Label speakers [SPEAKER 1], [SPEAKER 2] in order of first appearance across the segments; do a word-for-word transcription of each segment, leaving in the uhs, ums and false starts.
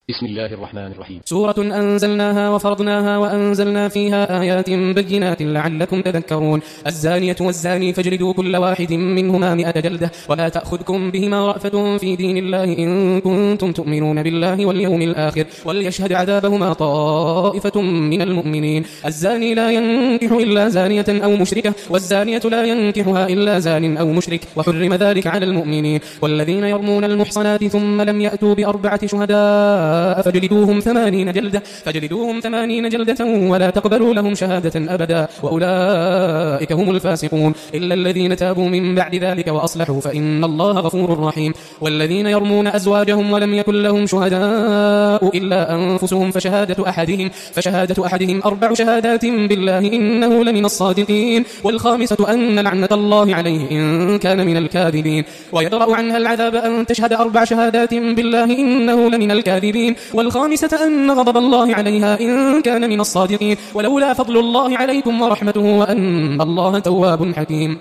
[SPEAKER 1] بسم الله الرحمن الرحيم.
[SPEAKER 2] سورة أنزلناها وفرضناها وأنزلنا فيها آيات بينات لعلكم تذكرون. الزانية والزاني فاجلدوا كل واحد منهما مئة جلدة ولا تأخذكم بهما رأفة في دين الله إن كنتم تؤمنون بالله واليوم الآخر وليشهد عذابهما طائفة من المؤمنين. الزاني لا ينكح إلا زانية أو مشركة والزانية لا ينكحها إلا زان أو مشرك وحرم ذلك على المؤمنين. والذين يرمون المحصنات ثم لم يأتوا بأربعة شهداء فجلدوهم ثمانين جلدة فجلدوهم ثمانين جلدة ولا تقبلوا لهم شهادة أبدا وأولئك هم الفاسقون إلا الذين تابوا من بعد ذلك وأصلحوا فإن الله غفور رحيم. والذين يرمون أزواجهم ولم يكن لهم شهداء إلا أنفسهم فشهادة أحدهم فشهادة أحدهم أربع شهادات بالله إنه لمن الصادقين والخامسة أن لعنة الله عليه إن كان من الكاذبين. ويدرأ عنها العذاب أن تشهد أربع شهادات بالله إنه لمن الكاذبين والخامسة أن غضب الله عليها إن كان من الصادقين ولولا فضل الله عليكم ورحمته وأن الله تواب حكيم.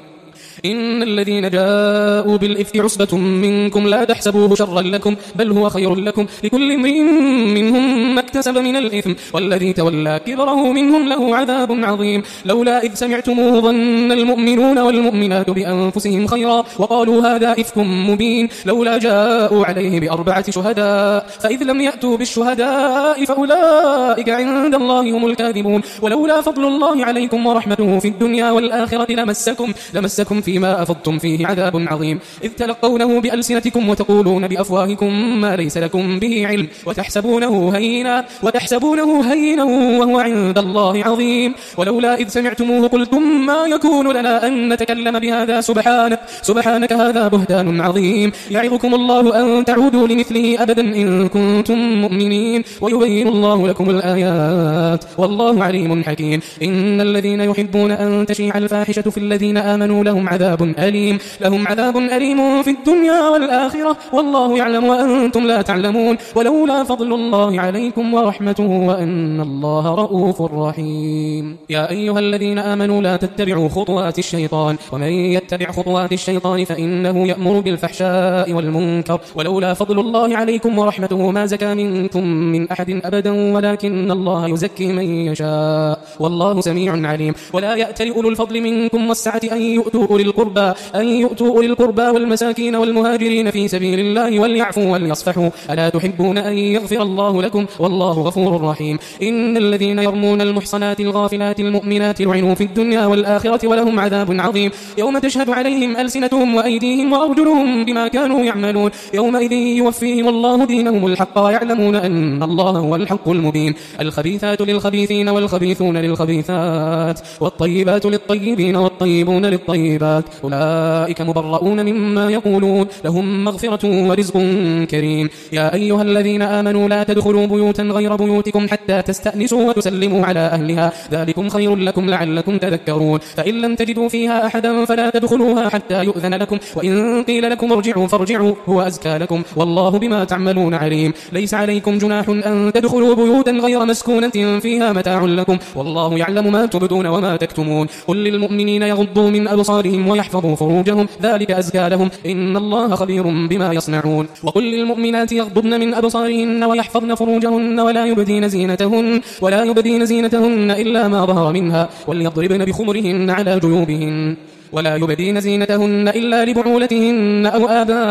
[SPEAKER 2] إن الذين جاءوا بالإفك عصبة منكم لا تحسبوه شرا لكم بل هو خير لكم لكل امرئ منهم ما اكتسب من الإثم والذي تولى كبره منهم له عذاب عظيم. لولا إذ سمعتموه ظن المؤمنون والمؤمنات بأنفسهم خيرا وقالوا هذا إفك مبين لولا جاءوا عليه بأربعة شهداء فإذ لم يأتوا بالشهداء فأولئك عند الله هم الكاذبون. ولولا فضل الله عليكم ورحمته في الدنيا والآخرة لمسكم لمسكم فيما أفضتم فيه عذاب عظيم إذ تلقونه بألسنتكم وتقولون بأفواهكم ما ليس لكم به علم وتحسبونه هينا وتحسبونه هينا وهو عند الله عظيم. ولولا إذ سمعتموه قلتم ما يكون لنا أن نتكلم بهذا سبحانك سبحانك هذا بهتان عظيم. يعظكم الله أن تعودوا لمثله أبدا إن كنتم مؤمنين ويبين الله لكم الآيات والله عليم حكيم. إن الذين يحبون أن تشيع الفاحشة في الذين آمنوا لهم عذاب أليم لهم عذاب أليم في الدنيا والآخرة والله يعلم وأنتم لا تعلمون. ولولا فضل الله عليكم ورحمته وأن الله رؤوف رحيم. يا أيها الذين آمنوا لا تتبعوا خطوات الشيطان ومن يتبع خطوات الشيطان فإنه يأمر بالفحشاء والمنكر ولولا فضل الله عليكم ورحمته ما زكى منكم من أحد أبدا ولكن الله يزكي من يشاء والله سميع عليم. ولا يأتل أولو الفضل منكم والسعة أن يؤتوا أولي القربى أن يؤتوا أولي القربى والمساكين والمهاجرين في سبيل الله وليعفوا وليصفحوا ألا تحبون أن يغفر الله لكم والله غفور رحيم. إن الذين يرمون المحصنات الغافلات المؤمنات لعنوا في الدنيا والآخرة ولهم عذاب عظيم يوم تشهد عليهم ألسنتهم وأيديهم وأرجلهم بما كانوا يعملون يومئذ يوفيهم الله دينهم الحق ويعلمون أن الله هو الحق المبين. الخبيثات للخبيثين والخبيثون للخبيثات والطيبات للطيبين والطيبون للطيبات أولئك مبرؤون مما يقولون لهم مغفرة ورزق كريم. يا أيها الذين آمنوا لا تدخلوا بيوتا غير بيوتكم حتى تستأنسوا وتسلموا على أهلها ذلكم خير لكم لعلكم تذكرون. فإن لم تجدوا فيها أحدا فلا تدخلوها حتى يؤذن لكم وإن قيل لكم ارجعوا فارجعوا هو أزكى لكم والله بما تعملون عليم. ليس عليكم جناح أن تدخلوا بيوتا غير مسكونة فيها متاع لكم والله يعلم ما تبدون وما تكتمون. قل للمؤمنين يغضوا من أبصارهم ويحفظوا فروجهم ذلك أزكى لهم إن الله خبير بما يصنعون. وقل للمؤمنات يغضبن من أبصارهن ويحفظن فروجهن ولا يبدين زينتهن ولا يبدين زينتهن إلا ما ظهر منها وليضربن بخمرهن على جيوبهن ولا يبدين زينتهن إلا لبعولتهن أو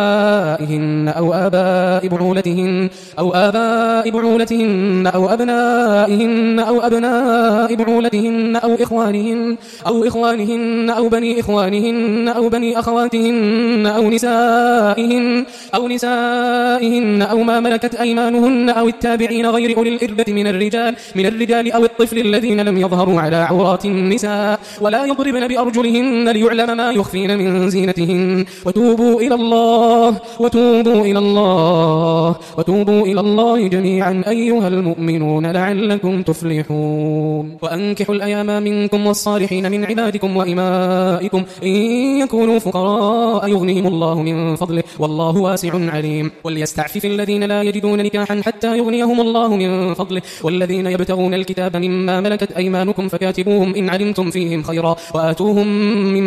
[SPEAKER 2] آبائهن أو آباء بعولتهن أو آباء بعولتهن أو أبنائهن أو أبناء بعولتهن أو إخوانهن أو إخوانهن أو بني إخوانهن أو بني أخواتهن أو نسائهن أو نسائهن أو ما ملكت أيمانهن أو التابعين غير أولي الإربة من الرجال من الرجال أو الطفل الذين لم يظهروا على عورات النساء ولا يضربن بأرجلهن ليعلم ما يخفين من زينتهن. وتوبوا إلى الله وتوبوا إلى الله وتوبوا إلى الله جميعا أيها المؤمنون لعلكم تفلحون. وأنكحوا الأيام منكم والصالحين من عبادكم وإمائكم إن يكونوا فقراء يغنيهم الله من فضله والله واسع عليم. وليستعفف الذين لا يجدون نكاحا حتى يغنيهم الله من فضله والذين يبتغون الكتاب مما ملكت أيمانكم فكاتبوهم إن علمتم فيهم خيرا وآتوهم من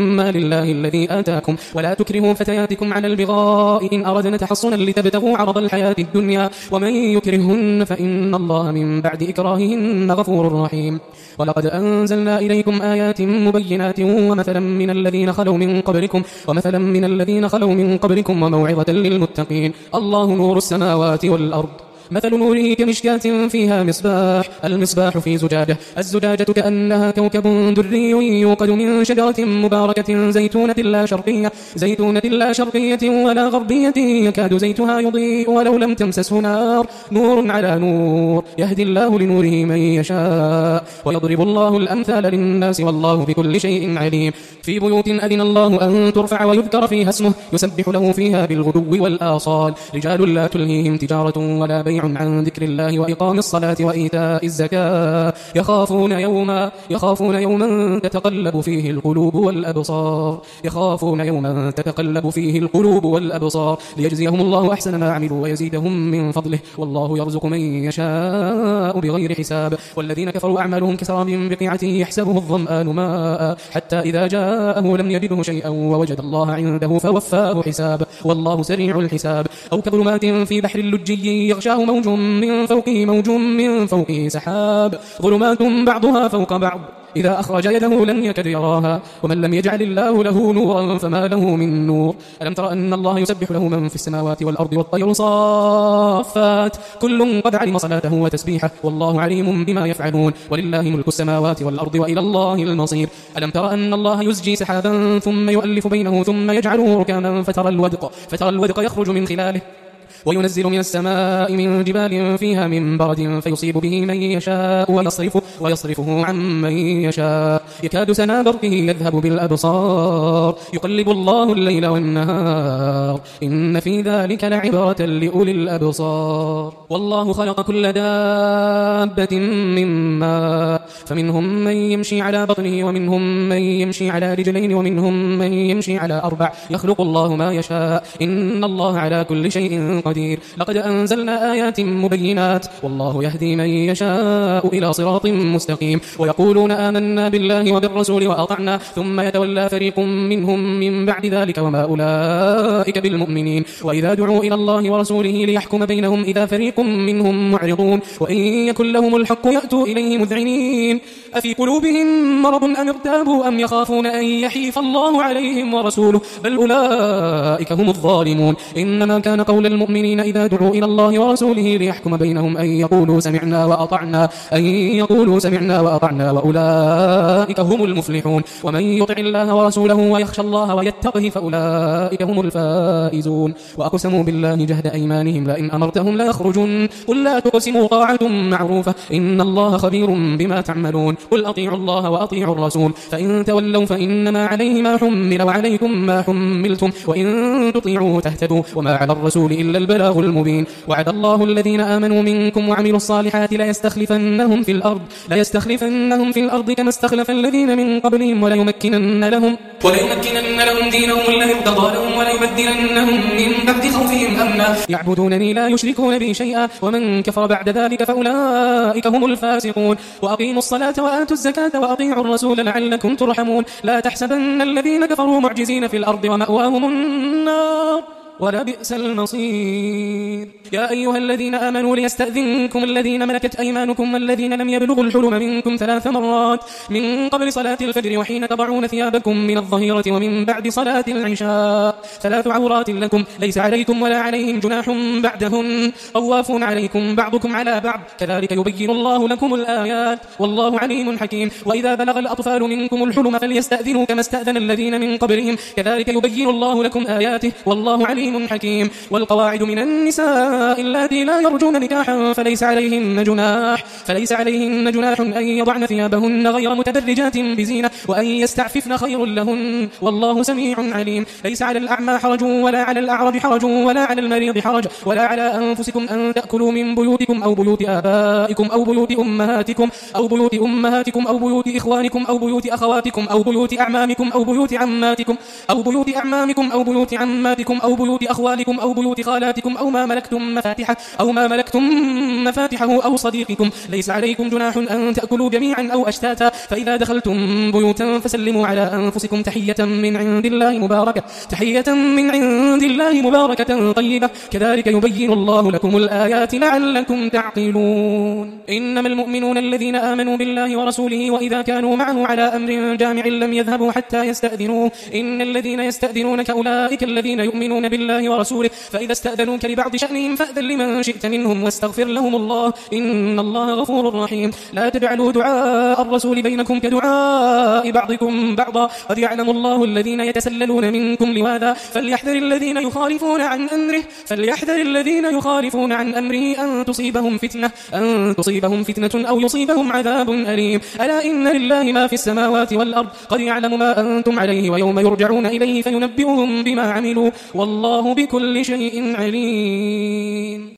[SPEAKER 2] من مال الله الذي آتاكم ولا تكرهوا فتياتكم على البغاء إن أردنا تحصنا لتبتغوا عرض الحياة الدنيا ومن يكرهن فإن الله من بعد إكراههن غفور رحيم. ولقد أنزلنا إليكم آيات مبينات ومثلا من الذين خلوا من قبلكم ومثلا من الذين خلوا من قبلكم وموعظة للمتقين. الله نور السماوات والأرض مثل نوره كمشكاة فيها مصباح المصباح في زجاجة الزجاجة كأنها كوكب دري يوقد من شجرة مباركة زيتونة لا شرقية زيتونة لا شرقية ولا غربية يكاد زيتها يضيء ولو لم تمسسه نار نور على نور يهدي الله لنوره من يشاء ويضرب الله الأمثال للناس والله بكل شيء عليم. في بيوت أذن الله أن ترفع ويذكر فيها اسمه يسبح له فيها بالغدو والآصال رجال لا تلهيهم تجارة ولا بيع عن ذكر الله وإقام الصلاة وإيتاء الزكاة يخافون يوما يخافون يوما تتقلب فيه القلوب والأبصار يخافون يوما تتقلب فيه القلوب والأبصار ليجزيهم الله أحسن ما عملوا ويزيدهم من فضله والله يرزق من يشاء بغير حساب. والذين كفروا أعمالهم كسراب بقيعة يحسبه الظمآن ماء حتى إذا جاءه لم يجده شيئا ووجد الله عنده فوفاه حساب والله سريع الحساب. أو كظلمات في بحر اللجي يغشاه موج من فوقه موج من فوقه سحاب ظلمات بعضها فوق بعض إذا أخرج يده لم يكد يراها ومن لم يجعل الله له نورا فما له من نور. ألم تر أن الله يسبح له من في السماوات والأرض والطير صافات كل قد علم صلاته وتسبيحه والله عليم بما يفعلون ولله ملك السماوات والأرض وإلى الله المصير. ألم تر أن الله يزجي سحابا ثم يؤلف بينه ثم يجعله ركاما فترى الودق, فترى الودق يخرج من خلاله وينزل من السماء من جبال فيها من برد فيصيب به من يشاء ويصرفه, ويصرفه عن من يشاء يكاد سنا برقه يذهب بالأبصار يقلب الله الليل والنهار إن في ذلك لعبرة لأولي الأبصار. والله خلق كل دابة من ماء فمنهم من يمشي على بطنه ومنهم من يمشي على رجلين ومنهم من يمشي على أربع يخلق الله ما يشاء إن الله على كل شيء قدير. لقد أنزلنا آيات مبينات والله يهدي من يشاء إلى صراط مستقيم. ويقولون آمنا بالله وبالرسول وأطعنا ثم يتولى فريق منهم من بعد ذلك وما أولئك بالمؤمنين. وإذا دعوا إلى الله ورسوله ليحكم بينهم إذا فريق منهم معرضون وإن يكن لهم الحق يأتوا إليه مذعنين. أفي قلوبهم مرض أم ارتابوا أم يخافون أن يحيف الله عليهم ورسوله بل أولئك هم الظالمون. إنما كان قول المؤمنين إذا دعوا إلى الله ورسوله ليحكم بينهم أن يقولوا سمعنا وأطعنا أن يقولوا سمعنا وأطعنا وأولئك هم المفلحون. ومن يطع الله ورسوله ويخشى الله ويتقه فأولئك هم الفائزون. وأقسموا بالله جهد أيمانهم لئن أمرتهم لا يخرجون قل لا تقسموا طاعة معروفة إن الله خبير بما تعملون. قل أطيعوا الله وأطيعوا الرسول فإن تولوا فإنما عليه ما حمل وعليكم ما حملتم وإن تطيعوا تهتدوا وما على الرسول إلا البلاغ المبين. وعد الله الذين آمنوا منكم وعملوا الصالحات لا يستخلفنهم في الأرض لا يستخلفنهم في الأرض كما استخلف الذين من قبلهم ولا يمكنن لهم ولا يمكنن لهم دينهم الذي ارتضى لهم ولا يبدلنهم من بعد خوفهم أمنا يعبدونني لا يشركون بي شيئا ومن كفر بعد ذلك فأولئك هم الفاسقون. وأقيموا الصلاة وآتوا الزكاة وأطيعوا الرسول لعلكم ترحمون. لا تحسبن الذين كفروا معجزين في الأرض ومأواهم النار ولا بئس المصير. يا أيها الذين آمنوا ليستأذنكم الذين ملكت أيمانكم والذين لم يبلغوا الحلم منكم ثلاث مرات من قبل صلاة الفجر وحين تضعون ثيابكم من الظهيرة ومن بعد صلاة العشاء ثلاث عورات لكم ليس عليكم ولا عليهم جناح بعدهن طوافون عليكم بعضكم على بعض كذلك يبين الله لكم الآيات والله عليم حكيم. وإذا بلغ الأطفال منكم الحلم فليستأذنوا كما استأذن الذين من قبلهم كذلك يبين الله لكم آياته والله عليم حكيم. والقواعد من النساء اللاتي لا يرجون نكاحا فليس عليهن جناح فليس عليهن جناح أن يضعن ثيابهن غير متبرجات بزينة وأن يستعففن خير لهن والله سميع عليم. ليس على الأعمى حرج ولا على الأعرج حرج ولا على المريض حرج ولا على أنفسكم أن تأكلوا من بيوتكم أو بيوت آبائكم أو بيوت أمهاتكم أو بيوت أمهاتكم أو بيوت إخوانكم أو بيوت أخواتكم أو بيوت أعمامكم أو بيوت عماتكم أو بيوت أعمامكم أو بيوت عماتكم أو بيوت بيوت أخوالكم أو بيوت خالاتكم أو ما ملكتم مفاتحه أو ما ملكتم مفاتحه أو صديقكم ليس عليكم جناح أن تأكلوا جميعا أو أشتاتا فإذا دخلتم بيوتا فسلموا على أنفسكم تحية من عند الله مباركة تحية من عند الله مباركة طيبة كذلك يبين الله لكم الآيات لعلكم تعقلون إنما المؤمنون الذين آمنوا بالله ورسوله وإذا كانوا معه على أمر جامع لم يذهبوا حتى يستأذنوه إن الذين يستأذنونك أولئك الذين يؤمنون بالله ورسوله فإذا استأذنوك لبعض شأنهم فأذن لمن شئت منهم واستغفر لهم الله إن الله غفور رحيم لا تجعلوا دعاء الرسول بينكم كدعاء بعضكم بعضا قد يعلم الله الذين يتسللون منكم لواذا فليحذر الذين يخالفون عن أمره فليحذر الذين يخالفون عن أمره أن تصيبهم فتنة أن تصيبهم فتنة أو يصيبهم عذاب أليم ألا إن لله ما في السماوات والأرض قد يعلم ما أنتم عليه ويوم يرجعون إليه فينبئهم بما عملوا والله بكل شيء عليم.